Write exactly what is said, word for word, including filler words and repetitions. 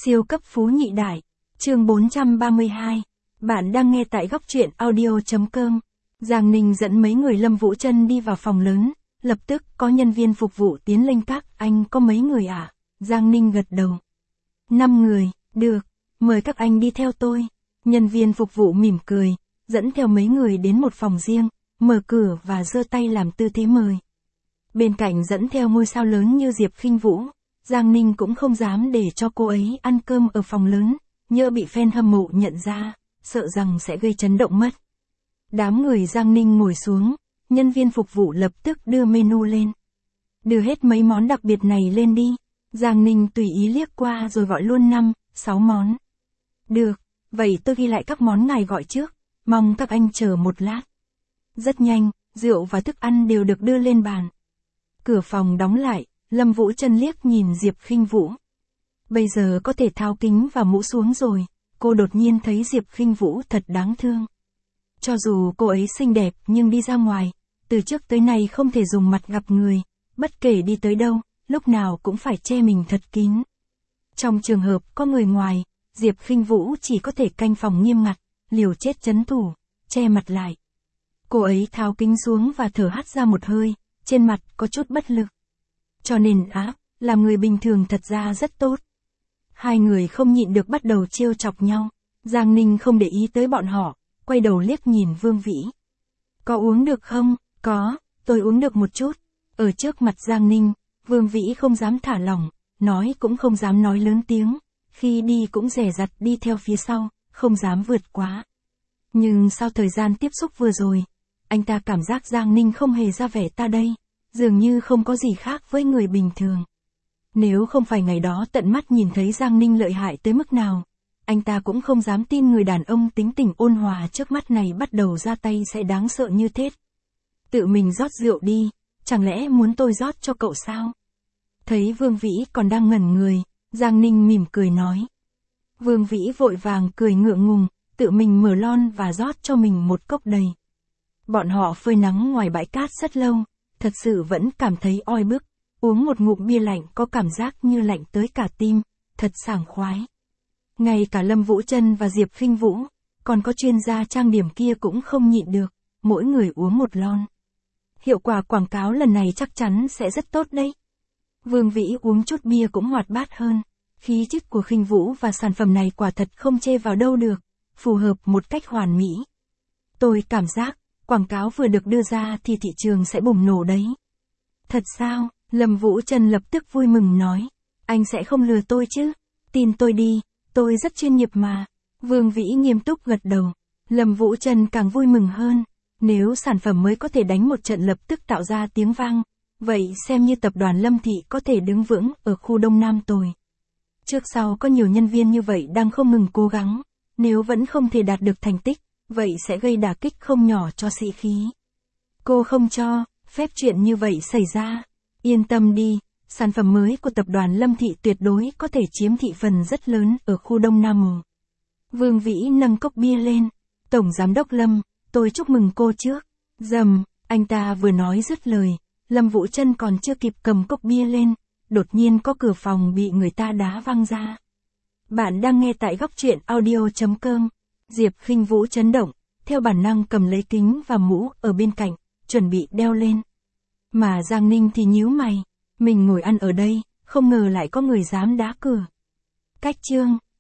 Siêu cấp phú nhị đại. Chương bốn trăm ba mươi hai. Bạn đang nghe tại góc truyện audio chấm com. Giang Ninh dẫn mấy người Lâm Vũ Trân đi vào phòng lớn, lập tức có nhân viên phục vụ tiến lên các, anh có mấy người à? Giang Ninh gật đầu. Năm người, được, mời các anh đi theo tôi. Nhân viên phục vụ mỉm cười, dẫn theo mấy người đến một phòng riêng, mở cửa và giơ tay làm tư thế mời. Bên cạnh dẫn theo ngôi sao lớn như Diệp Khinh Vũ, Giang Ninh cũng không dám để cho cô ấy ăn cơm ở phòng lớn, nhỡ bị fan hâm mộ nhận ra, sợ rằng sẽ gây chấn động mất. Đám người Giang Ninh ngồi xuống, nhân viên phục vụ lập tức đưa menu lên. Đưa hết mấy món đặc biệt này lên đi. Giang Ninh tùy ý liếc qua rồi gọi luôn năm, sáu món. Được, vậy tôi ghi lại các món ngài gọi trước, mong các anh chờ một lát. Rất nhanh, rượu và thức ăn đều được đưa lên bàn. Cửa phòng đóng lại, Lâm Vũ Trân liếc nhìn Diệp Khinh Vũ. Bây giờ có thể tháo kính và mũ xuống rồi, cô đột nhiên thấy Diệp Khinh Vũ thật đáng thương. Cho dù cô ấy xinh đẹp nhưng đi ra ngoài, từ trước tới nay không thể dùng mặt gặp người, bất kể đi tới đâu, lúc nào cũng phải che mình thật kín. Trong trường hợp có người ngoài, Diệp Khinh Vũ chỉ có thể canh phòng nghiêm ngặt, liều chết trấn thủ, che mặt lại. Cô ấy tháo kính xuống và thở hắt ra một hơi, trên mặt có chút bất lực. Cho nên á, làm người bình thường thật ra rất tốt. Hai người không nhịn được bắt đầu trêu chọc nhau. Giang Ninh không để ý tới bọn họ, quay đầu liếc nhìn Vương Vĩ. Có uống được không? Có, tôi uống được một chút. Ở trước mặt Giang Ninh, Vương Vĩ không dám thả lỏng, nói cũng không dám nói lớn tiếng. Khi đi cũng dè dặt đi theo phía sau, không dám vượt quá. Nhưng sau thời gian tiếp xúc vừa rồi, anh ta cảm giác Giang Ninh không hề ra vẻ ta đây, dường như không có gì khác với người bình thường. Nếu không phải ngày đó tận mắt nhìn thấy Giang Ninh lợi hại tới mức nào, anh ta cũng không dám tin người đàn ông tính tình ôn hòa trước mắt này bắt đầu ra tay sẽ đáng sợ như thế. Tự mình rót rượu đi, chẳng lẽ muốn tôi rót cho cậu sao? Thấy Vương Vĩ còn đang ngẩn người, Giang Ninh mỉm cười nói. Vương Vĩ vội vàng cười ngượng ngùng, tự mình mở lon và rót cho mình một cốc đầy. Bọn họ phơi nắng ngoài bãi cát rất lâu, thật sự vẫn cảm thấy oi bức, uống một ngụm bia lạnh có cảm giác như lạnh tới cả tim, thật sảng khoái. Ngay cả Lâm Vũ Trân và Diệp Khinh Vũ, còn có chuyên gia trang điểm kia cũng không nhịn được, mỗi người uống một lon. Hiệu quả quảng cáo lần này chắc chắn sẽ rất tốt đấy. Vương Vĩ uống chút bia cũng hoạt bát hơn, khí chất của Khinh Vũ và sản phẩm này quả thật không chê vào đâu được, phù hợp một cách hoàn mỹ. Tôi cảm giác, quảng cáo vừa được đưa ra thì thị trường sẽ bùng nổ đấy. Thật sao? Lâm Vũ Trân lập tức vui mừng nói. Anh sẽ không lừa tôi chứ? Tin tôi đi, tôi rất chuyên nghiệp mà. Vương Vĩ nghiêm túc gật đầu. Lâm Vũ Trân càng vui mừng hơn. Nếu sản phẩm mới có thể đánh một trận lập tức tạo ra tiếng vang, vậy xem như tập đoàn Lâm Thị có thể đứng vững ở khu Đông Nam tồi. Trước sau có nhiều nhân viên như vậy đang không ngừng cố gắng, nếu vẫn không thể đạt được thành tích, vậy sẽ gây đả kích không nhỏ cho sĩ khí. Cô không cho phép chuyện như vậy xảy ra. Yên tâm đi, sản phẩm mới của tập đoàn Lâm Thị tuyệt đối có thể chiếm thị phần rất lớn ở khu Đông Nam. Vương Vĩ nâng cốc bia lên. Tổng giám đốc Lâm, tôi chúc mừng cô trước. Dầm, anh ta vừa nói dứt lời, Lâm Vũ Trân còn chưa kịp cầm cốc bia lên, đột nhiên có cửa phòng bị người ta đá văng ra. Bạn đang nghe tại góc truyện audio chấm com. Diệp Khinh Vũ chấn động, theo bản năng cầm lấy kính và mũ ở bên cạnh, chuẩn bị đeo lên. Mà Giang Ninh thì nhíu mày, mình ngồi ăn ở đây, không ngờ lại có người dám đá cửa. Cách chương.